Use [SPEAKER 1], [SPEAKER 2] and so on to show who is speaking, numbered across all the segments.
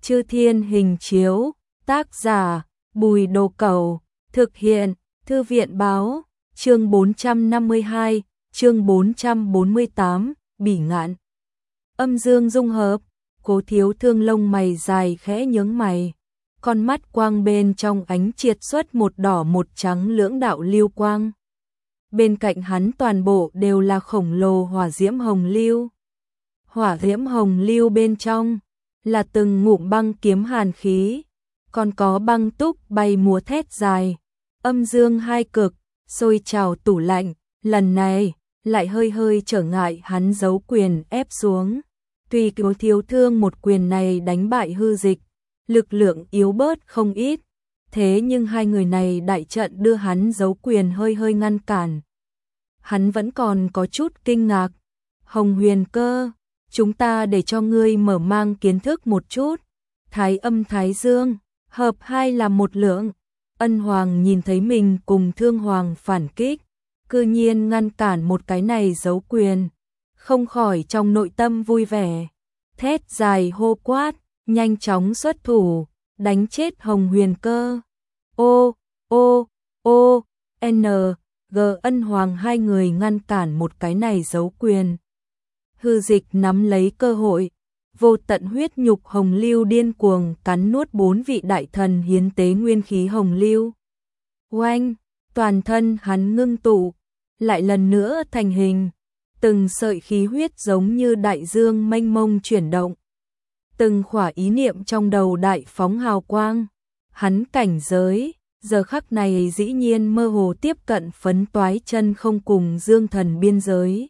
[SPEAKER 1] Chư Thiên Hình Chiếu, tác giả Bùi Đồ Cẩu, thực hiện Thư viện báo, chương 452, chương 448, Bỉ Ngạn. Âm dương dung hợp, Cố Thiếu Thương lông mày dài khẽ nhướng mày, con mắt quang bên trong ánh triệt xuất một đỏ một trắng lưỡng đạo lưu quang. Bên cạnh hắn toàn bộ đều là khổng lồ hỏa diễm hồng lưu. Hỏa diễm hồng lưu bên trong là từng ngụm băng kiếm hàn khí, còn có băng túc bay múa thét dài, âm dương hai cực, sôi trào tủ lạnh, lần này lại hơi hơi trở ngại hắn giấu quyền ép xuống. Tuy Cố Thiếu Thương một quyền này đánh bại Hư Dịch, lực lượng yếu bớt không ít, thế nhưng hai người này đại trận đưa hắn giấu quyền hơi hơi ngăn cản. Hắn vẫn còn có chút kinh ngạc. Hồng Huyền Cơ, chúng ta để cho ngươi mở mang kiến thức một chút. Thái âm thái dương, hợp hai là một lượng. Ân Hoàng nhìn thấy mình cùng Thương Hoàng phản kích, cư nhiên ngăn cản một cái này giấu quyền, không khỏi trong nội tâm vui vẻ. Thét dài hô quát, nhanh chóng xuất thủ, đánh chết Hồng Huyền Cơ. Ô, ô, ô, N, G. Ân Hoàng hai người ngăn cản một cái này giấu quyền. Hư Dịch nắm lấy cơ hội, vô tận huyết nhục hồng lưu điên cuồng cắn nuốt bốn vị đại thần hiến tế nguyên khí hồng lưu. Oanh, toàn thân hắn ngưng tụ, lại lần nữa thành hình, từng sợi khí huyết giống như đại dương mênh mông chuyển động. Từng khỏa ý niệm trong đầu đại phóng hào quang, hắn cảnh giới, giờ khắc này dĩ nhiên mơ hồ tiếp cận phấn toái chân không cùng dương thần biên giới.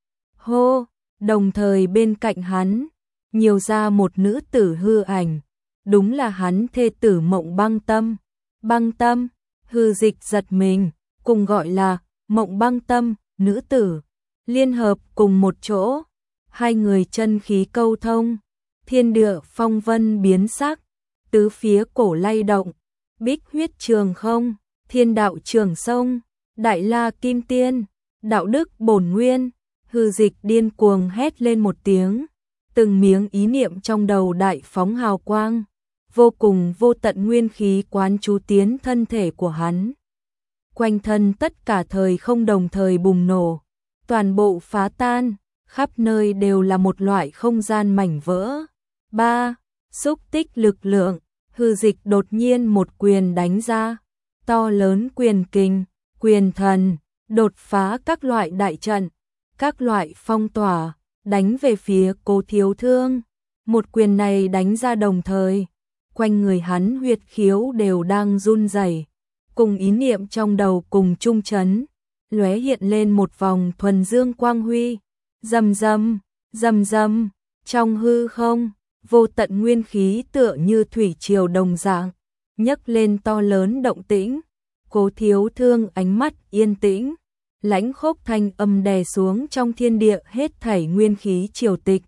[SPEAKER 1] Hô, đồng thời bên cạnh hắn, nhiều ra một nữ tử hư ảnh, đúng là hắn thê tử Mộng Băng Tâm. Băng Tâm, Hư Dịch giật mình, cùng gọi là Mộng Băng Tâm, nữ tử, liên hợp cùng một chỗ, hai người chân khí câu thông, thiên địa phong vân biến sắc, tứ phía cổ lay động, bích huyết trường không, thiên đạo trường sông, đại la kim tiên, đạo đức bổn nguyên. Hư Dịch điên cuồng hét lên một tiếng, từng miếng ý niệm trong đầu đại phóng hào quang, vô cùng vô tận nguyên khí quán chú tiến thân thể của hắn. Quanh thân tất cả thời không đồng thời bùng nổ, toàn bộ phá tan, khắp nơi đều là một loại không gian mảnh vỡ. Ba, xúc tích lực lượng, Hư Dịch đột nhiên một quyền đánh ra, to lớn quyền kình, quyền thần, đột phá các loại đại trận, các loại phong tỏa, đánh về phía Cố Thiếu Thương. Một quyền này đánh ra đồng thời, quanh người hắn huyệt khiếu đều đang run rẩy, cùng ý niệm trong đầu cùng chung chấn, lóe hiện lên một vòng thuần dương quang huy. Rầm rầm, rầm rầm, trong hư không, vô tận nguyên khí tựa như thủy triều đồng dạng, nhấc lên to lớn động tĩnh. Cố Thiếu Thương ánh mắt yên tĩnh, lãnh khốc thanh âm đè xuống trong thiên địa hết thảy nguyên khí triều tịch.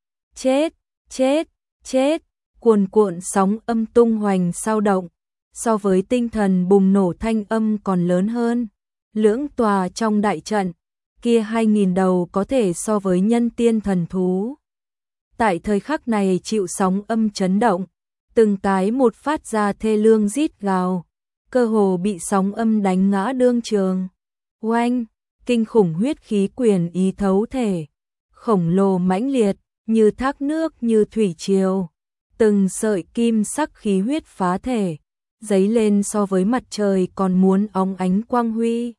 [SPEAKER 1] Chết, chết, chết, cuồn cuộn sóng âm tung hoành sao động, so với tinh thần bùng nổ thanh âm còn lớn hơn. Lưỡng tòa trong đại trận, kia 2000 đầu có thể so với nhân tiên thần thú. Tại thời khắc này chịu sóng âm chấn động, từng cái một phát ra thê lương rít gào, cơ hồ bị sóng âm đánh ngã đương trường. Oanh, kinh khủng huyết khí quyền ý thấu thể, khổng lồ mãnh liệt, như thác nước như thủy triều, từng sợi kim sắc khí huyết phá thể, dấy lên so với mặt trời còn muốn óng ánh quang huy.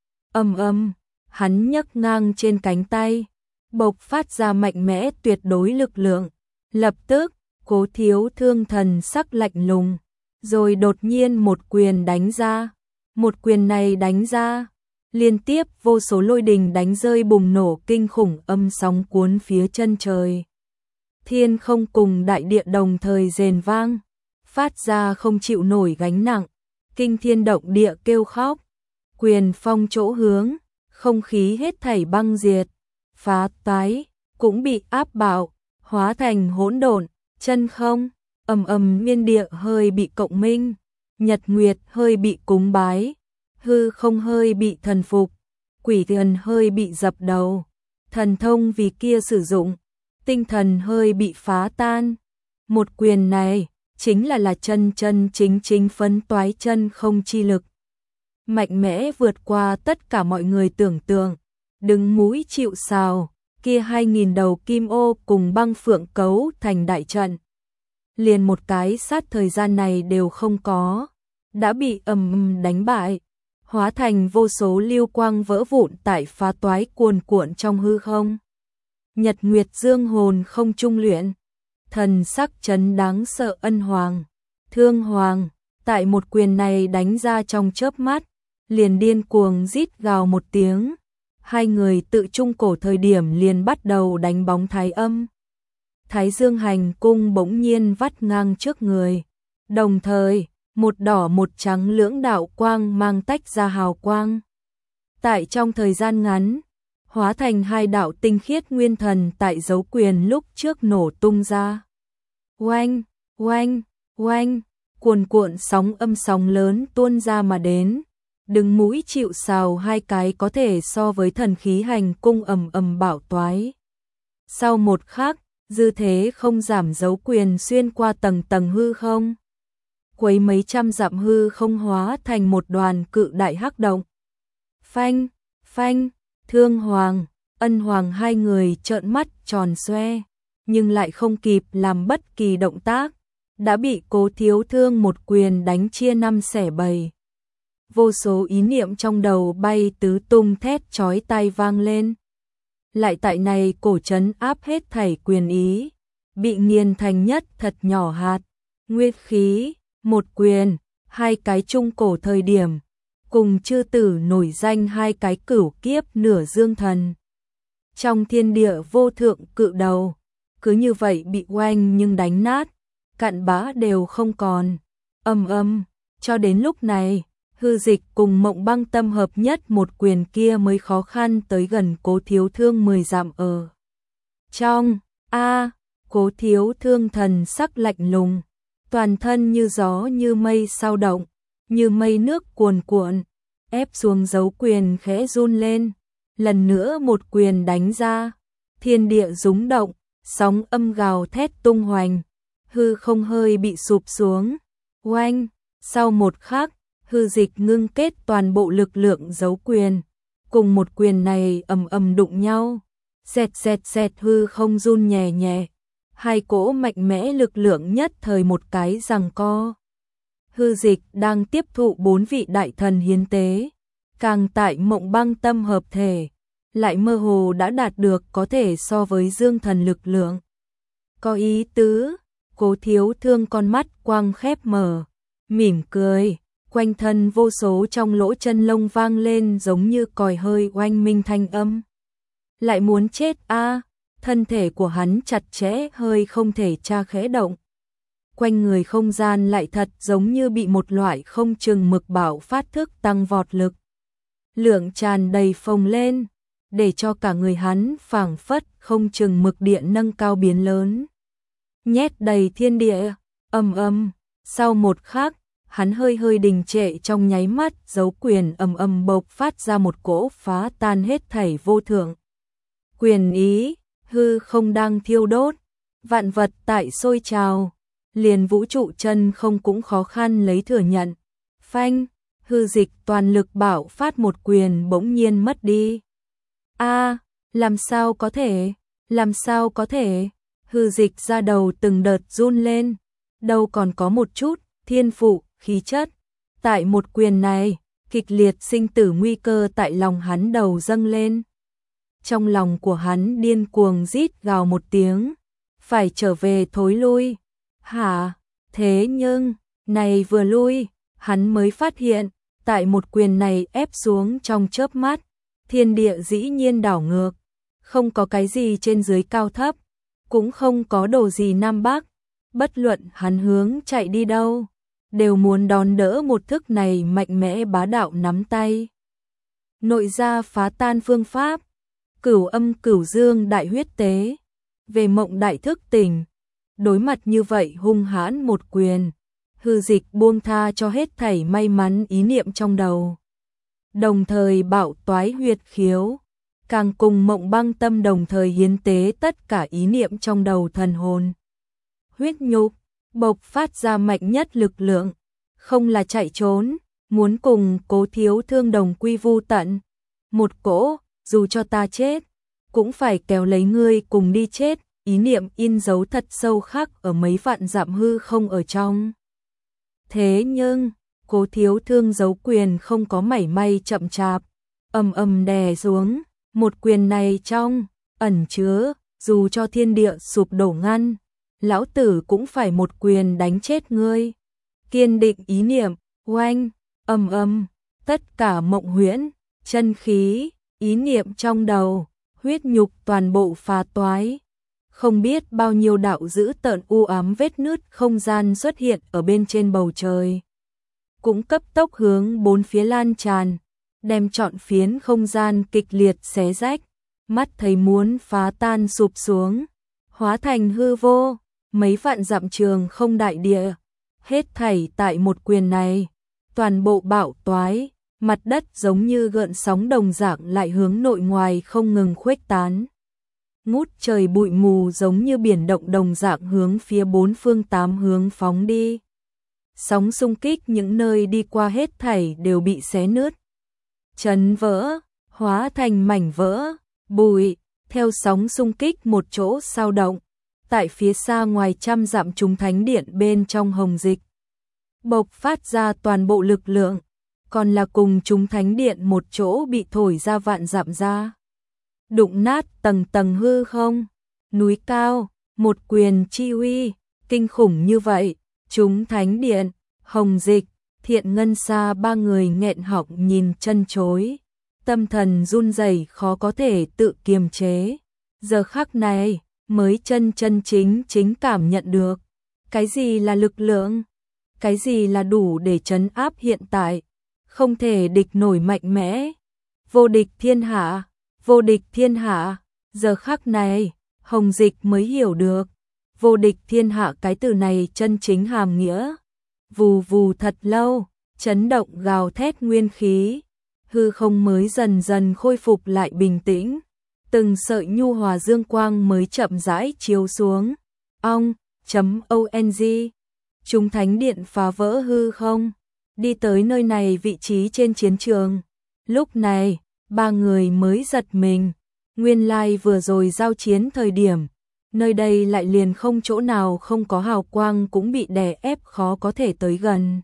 [SPEAKER 1] Ầm ầm, hắn nhấc ngang trên cánh tay, bộc phát ra mạnh mẽ tuyệt đối lực lượng. Lập tức, Cố Thiếu Thương thần sắc lạnh lùng, rồi đột nhiên một quyền đánh ra. Một quyền này đánh ra, liên tiếp vô số lôi đình đánh rơi bùng nổ kinh khủng âm sóng cuốn phía chân trời. Thiên không cùng đại địa đồng thời rền vang, phát ra không chịu nổi gánh nặng, kinh thiên động địa kêu khóc. Quyền phong chỗ hướng, không khí hết thảy băng diệt, phá toái, cũng bị áp bạo, hóa thành hỗn độn, chân không, ầm ầm miên địa hơi bị cộng minh, nhật nguyệt hơi bị cúng bái, hư không hơi bị thần phục, quỷ thần hơi bị dập đầu, thần thông vì kia sử dụng, tinh thần hơi bị phá tan. Một quyền này chính là chân chân chính chính phấn toái chân không chi lực. Mạnh mẽ vượt qua tất cả mọi người tưởng tượng, đứng mũi chịu sào, kia 2000 đầu kim ô cùng băng phượng cấu thành đại trận. Liền một cái sát thời gian này đều không có, đã bị đánh bại, hóa thành vô số lưu quang vỡ vụn tại phá toái cuồn cuộn trong hư không. Nhật Nguyệt Dương hồn không trung luyện, thần sắc chấn đáng sợ Ân Hoàng, Thương Hoàng, tại một quyền này đánh ra trong chớp mắt, liền điên cuồng rít gào một tiếng. Hai người tự trung cổ thời điểm liền bắt đầu đánh bóng thái âm. Thái Dương hành cung bỗng nhiên vắt ngang trước người, đồng thời, một đỏ một trắng lưỡng đạo quang mang tách ra hào quang. Tại trong thời gian ngắn, hóa thành hai đạo tinh khiết nguyên thần tại dấu quyền lúc trước nổ tung ra. Oanh, oanh, oanh, cuồn cuộn sóng âm sóng lớn tuôn ra mà đến. Đứng mũi chịu sào hai cái có thể so với thần khí hành cung bảo toái. Sau một khắc, dư thế không giảm dấu quyền xuyên qua tầng tầng hư không. Quấy mấy trăm dặm hư không hóa thành một đoàn cự đại hắc động. Phanh, phanh, Thương Hoàng, Ân Hoàng hai người trợn mắt tròn xoe, nhưng lại không kịp làm bất kỳ động tác, đã bị Cố Thiếu Thương một quyền đánh chia năm xẻ bảy. Vô số ý niệm trong đầu bay tứ tung thét chói tai vang lên. Lại tại này cổ trấn áp hết thảy quyền ý, bị nghiền thành nhất thật nhỏ hạt, nguyên khí, một quyền, hai cái trung cổ thời điểm, cùng chư tử nổi danh hai cái cửu kiếp nửa dương thần. Trong thiên địa vô thượng cự đầu, cứ như vậy bị oanh nhưng đánh nát, cặn bã đều không còn. Cho đến lúc này, Hư Dịch cùng Mộng Băng Tâm hợp nhất một quyền kia mới khó khăn tới gần Cố Thiếu Thương 10 dặm ở. Trong, Cố Thiếu Thương thần sắc lạnh lùng, toàn thân như gió như mây sao động, như mây nước cuồn cuộn, ép xuống dấu quyền khẽ run lên, lần nữa một quyền đánh ra, thiên địa rúng động, sóng âm gào thét tung hoành, hư không hơi bị sụp xuống. Oanh, sau một khắc, Hư Dịch ngưng kết toàn bộ lực lượng dấu quyền, cùng một quyền này đụng nhau, xẹt hư không run nhẹ nhẹ, hai cỗ mạnh mẽ lực lượng nhất thời một cái giằng co. Hư Dịch đang tiếp thụ 4 vị đại thần hiến tế, càng tại Mộng Băng Tâm hợp thể, lại mơ hồ đã đạt được có thể so với dương thần lực lượng. Có ý tứ, Cố Thiếu Thương con mắt quang khép mở, mỉm cười, quanh thân vô số trong lỗ chân lông vang lên giống như còi hơi oanh minh thanh âm. Lại muốn chết thân thể của hắn chặt chẽ hơi không thể tra khẽ động. Quanh người không gian lại thật giống như bị một loại không chừng mực bạo phát thức tăng vọt lực. Lượng tràn đầy phồng lên, để cho cả người hắn phảng phất không chừng mực điện nâng cao biến lớn. Nhét đầy thiên địa, sau một khắc, hắn hơi đình trệ trong nháy mắt, dấu quyền bộc phát ra một cỗ phá tan hết thảy vô thượng. Quyền ý, hư không đang thiêu đốt, vạn vật tại sôi trào, liền vũ trụ chân không cũng khó khăn lấy thừa nhận. Phanh, Hư Dịch toàn lực bạo phát một quyền bỗng nhiên mất đi. Làm sao có thể, Hư Dịch ra đầu từng đợt run lên, đâu còn có một chút thiên phụ, khí chất. Tại một quyền này, kịch liệt sinh tử nguy cơ tại lòng hắn đầu dâng lên. Trong lòng của hắn điên cuồng rít gào một tiếng, phải trở về thối lui. Thế nhưng, này vừa lui, hắn mới phát hiện, tại một quyền này ép xuống trong chớp mắt, thiên địa dĩ nhiên đảo ngược, không có cái gì trên dưới cao thấp, cũng không có đồ gì nam bắc, bất luận hắn hướng chạy đi đâu, đều muốn đón đỡ một thức này mạnh mẽ bá đạo nắm tay. Nội gia phá tan phương pháp, cửu âm cửu dương đại huyết tế, về mộng đại thức tỉnh, đối mặt như vậy hung hãn một quyền, Hư Dịch buông tha cho hết thảy may mắn ý niệm trong đầu. Đồng thời bạo toái huyệt khiếu, càng cùng Mộng Băng Tâm đồng thời hiến tế tất cả ý niệm trong đầu thần hồn. huyết nhục, bộc phát ra mạnh nhất lực lượng, không là chạy trốn, muốn cùng Cố Thiếu Thương đồng quy vu tận. Một cỗ, dù cho ta chết, cũng phải kéo lấy ngươi cùng đi chết, ý niệm in dấu thật sâu khắc ở mấy vạn dặm hư không ở trong. Thế nhưng, Cố Thiếu Thương giấu quyền không có mảy may chậm chạp, ầm ầm đè xuống, một quyền này trong ẩn chứa, dù cho thiên địa sụp đổ ngăn, lão tử cũng phải một quyền đánh chết ngươi. Kiên định ý niệm, oanh, ầm ầm, tất cả mộng huyễn, chân khí, ý niệm trong đầu, huyết nhục toàn bộ phá toái. Không biết bao nhiêu đạo dữ tợn u ám vết nứt không gian xuất hiện ở bên trên bầu trời, cũng cấp tốc hướng bốn phía lan tràn, đem trọn phiến không gian kịch liệt xé rách, mắt thấy muốn phá tan sụp xuống, hóa thành hư vô, mấy vạn dặm trường không đại địa, hết thảy tại một quyền này, toàn bộ bạo toái, mặt đất giống như gợn sóng đồng dạng lại hướng nội ngoài không ngừng khuếch tán. Ngút trời bụi mù giống như biển động đồng dạng hướng phía bốn phương tám hướng phóng đi. Sóng xung kích những nơi đi qua hết thảy đều bị xé nứt, chấn vỡ, hóa thành mảnh vỡ, bụi, theo sóng xung kích một chỗ sao động. Tại phía xa ngoài trăm dặm chúng thánh điện bên trong hồng dịch, bộc phát ra toàn bộ lực lượng, còn là cùng chúng thánh điện một chỗ bị thổi ra vạn dặm ra. Đụng nát tầng tầng hư không, núi cao, một quyền chi uy, kinh khủng như vậy, chúng thánh điện, hồng dịch, Thiện Ngân Sa ba người nghẹn họng nhìn chân chối, tâm thần run rẩy khó có thể tự kiềm chế. Giờ khắc này, mới chân chính cảm nhận được, cái gì là lực lượng, cái gì là đủ để trấn áp hiện tại, không thể địch nổi mạnh mẽ, vô địch thiên hạ, vô địch thiên hạ. Giờ khắc này, hồng dịch mới hiểu được, vô địch thiên hạ cái từ này chân chính hàm nghĩa. Vù vù thật lâu, chấn động gào thét nguyên khí, hư không mới dần dần khôi phục lại bình tĩnh, từng sợi nhu hòa dương quang mới chậm rãi chiếu xuống. ong.ong Chúng thánh điện phá vỡ hư không, đi tới nơi này vị trí trên chiến trường. Lúc này, ba người mới giật mình, nguyên lai vừa rồi giao chiến thời điểm, nơi đây lại liền không chỗ nào không có hào quang cũng bị đè ép khó có thể tới gần.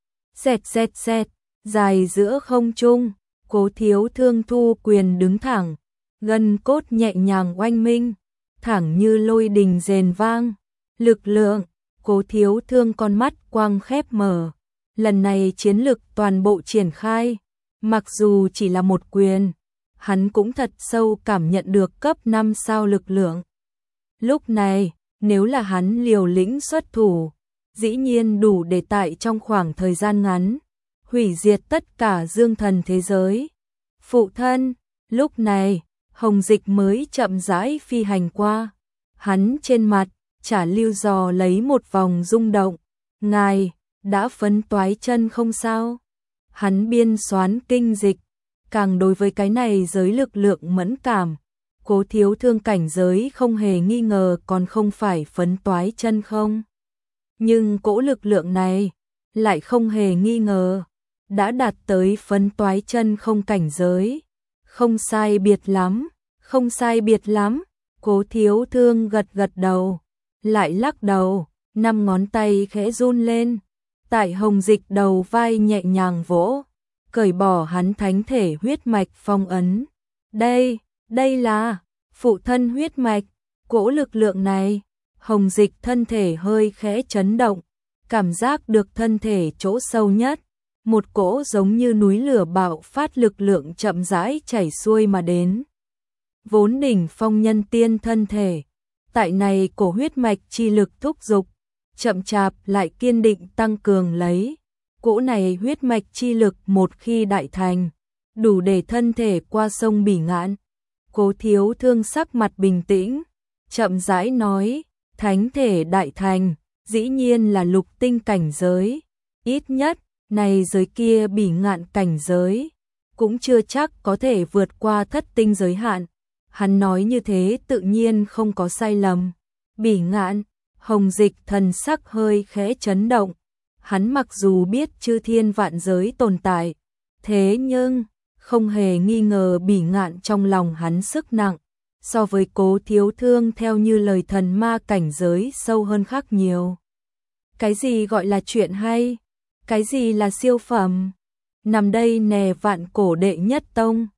[SPEAKER 1] Xẹt, dài giữa không trung, Cố Thiếu Thương thu quyền đứng thẳng, gân cốt nhẹ nhàng oanh minh, thẳng như lôi đình rền vang. Lực lượng, Cố Thiếu Thương con mắt quang khép mở, lần này chiến lực toàn bộ triển khai, mặc dù chỉ là một quyền, hắn cũng thật sâu cảm nhận được cấp 5 sao lực lượng. Lúc này, nếu là hắn liều lĩnh xuất thủ, dĩ nhiên đủ để tại trong khoảng thời gian ngắn, hủy diệt tất cả dương thần thế giới. Phụ thân, lúc này, hồng dịch mới chậm rãi phi hành qua, hắn trên mặt, chả lưu dò lấy một vòng rung động. Ngài, đã phấn toái chân không sao? Hắn biên xoán kinh dịch, càng đối với cái này giới lực lượng mẫn cảm. Cố Thiếu Thương cảnh giới không hề nghi ngờ còn không phải phấn toái chân không. Nhưng cỗ lực lượng này, lại không hề nghi ngờ, đã đạt tới phấn toái chân không cảnh giới. Không sai biệt lắm, không sai biệt lắm. Cố Thiếu Thương gật gật đầu, lại lắc đầu, 5 ngón tay khẽ run lên. Tại hồng dịch đầu vai nhẹ nhàng vỗ, cởi bỏ hắn thánh thể huyết mạch phong ấn. Đây là phụ thân huyết mạch, cỗ lực lượng này. Hồng dịch thân thể hơi khẽ chấn động, cảm giác được thân thể chỗ sâu nhất, một cỗ giống như núi lửa bạo phát lực lượng chậm rãi chảy xuôi mà đến. Vốn đỉnh phong nhân tiên thân thể, tại này cổ huyết mạch chi lực thúc dục, chậm chạp lại kiên định tăng cường lấy. Cỗ này huyết mạch chi lực một khi đại thành, đủ để thân thể qua sông Bỉ Ngạn. Cố Thiếu Thương sắc mặt bình tĩnh, chậm rãi nói, thánh thể đại thành, dĩ nhiên là lục tinh cảnh giới, ít nhất, này giới kia Bỉ Ngạn cảnh giới, cũng chưa chắc có thể vượt qua thất tinh giới hạn. Hắn nói như thế tự nhiên không có sai lầm. Bỉ Ngạn, Hồng Dịch thần sắc hơi khẽ chấn động, hắn mặc dù biết chư thiên vạn giới tồn tại, thế nhưng không hề nghi ngờ Bỉ Ngạn trong lòng hắn sức nặng, so với Cố Thiếu Thương theo như lời thần ma cảnh giới sâu hơn khác nhiều. Cái gì gọi là chuyện hay? Cái gì là siêu phẩm? Nằm đây nè vạn cổ đệ nhất tông.